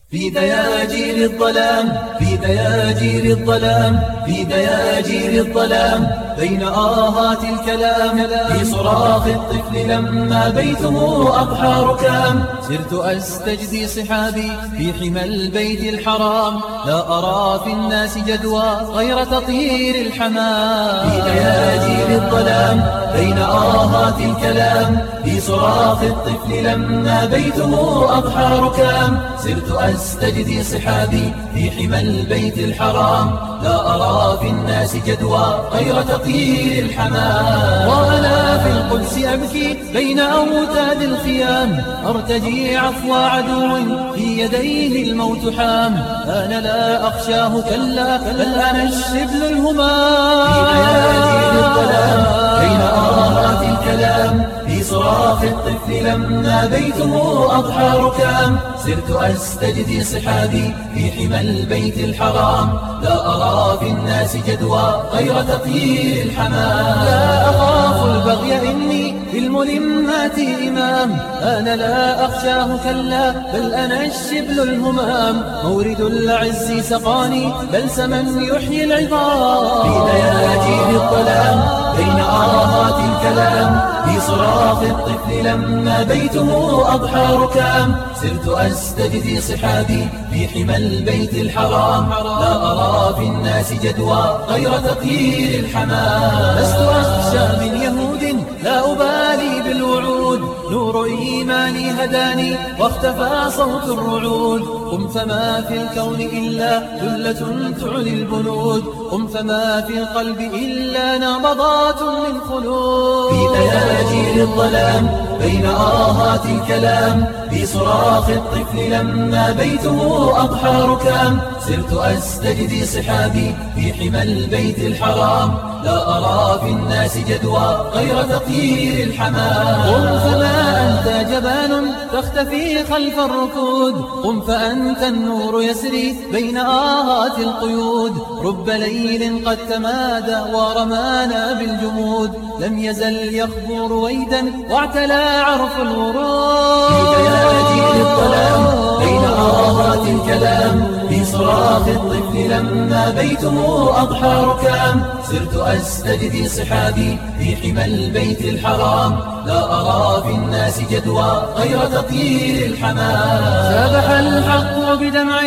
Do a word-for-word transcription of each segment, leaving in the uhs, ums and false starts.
في دياجير الظلام في دياجير الظلام في دياجير الظلام بين آهات الكلام في صراخ الطفل لما بيته أضحى ركام سرت أستجدي صحابي في حمى البيت الحرام لا أرى في الناس جدوى غير تطهير الحمام في دياجير الظلام بين آهات الكلام في صراخ الطفل لما بيته أضحى ركام سرت أستجدي صحابي في حمى البيت الحرام لا أرى في الناس جدوى غير تطهير الحمام وأنا في القدس أبكي بين أوتاد الخيام أرتجي عفو عدو في يديه الموت حام أنا لا أخشاه كلا بل أنا الشبل الهمام في دياجير الظلام بين آهات الكلام في صراخ الطفل لما بيته أضحى ركام سرت أستجدي صحابي في حمى البيت الحرام لا أرى في الناس جدوى غير تطهير الحمام لا أخاف البغي إني في الملمات إمام أنا لا أخشاه كلا بل أنا الشبل الهمام مورد العز سقاني بلسما يحيي العظام في دياجير الظلام بين آهات الكلام في صراخ الطفل لما بيته أضحى ركام سرت أستجدي صحابي في حمى البيت الحرام لا أرى في الناس جدوى غير تطهير الحمام لست أخشى من يهود لا أبالي بالوعود نور إيماني هداني واختفى صوت الرعود قم فما في الكون إلا ذلة تعلي البنود قم فما في القلب إلا نبضات من خلود في دياجير الظلام بين آهات الكلام في صراخ الطفل لما بيته أضحى ركام سرت أستجدي صحابي في حمى البيت الحرام لا أرى في الناس جدوى غير تطهير الحمام قم فما أنت جبان تختفي خلف الركود قم فأنت النور يسري بين آهات القيود رب ليل قد تمادى ورمانا بالجمود لم يزل يخبو رويدا واعتلى عرف الورود في دياجير الظلام بين آهات الكلام في صراخ الطفل لما بيته أضحى ركام سرت أستجدي صحابي في حمى البيت الحرام لا أرى في الناس جدوى غير تطهير الحمام سبح الحق بدمع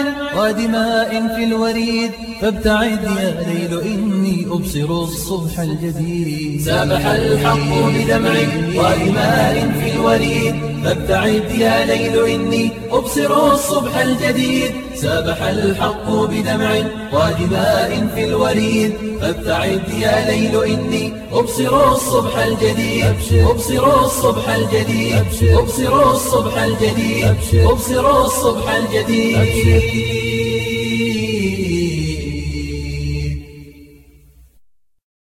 ودماء في الوريد فابتعد يا ليل إني أبصر الصبح الجديد سبح الحق بدمع ودماء في الوريد فابتعد يا ليل إني أبصر الصبح الجديد سبح الحق بدمع ودماء في الوريد فابتعد يا ليل إني أبصر الصبح الجديد أبصر الصبح الجديد أبصر الصبح الجديد أبصر الصبح الجديد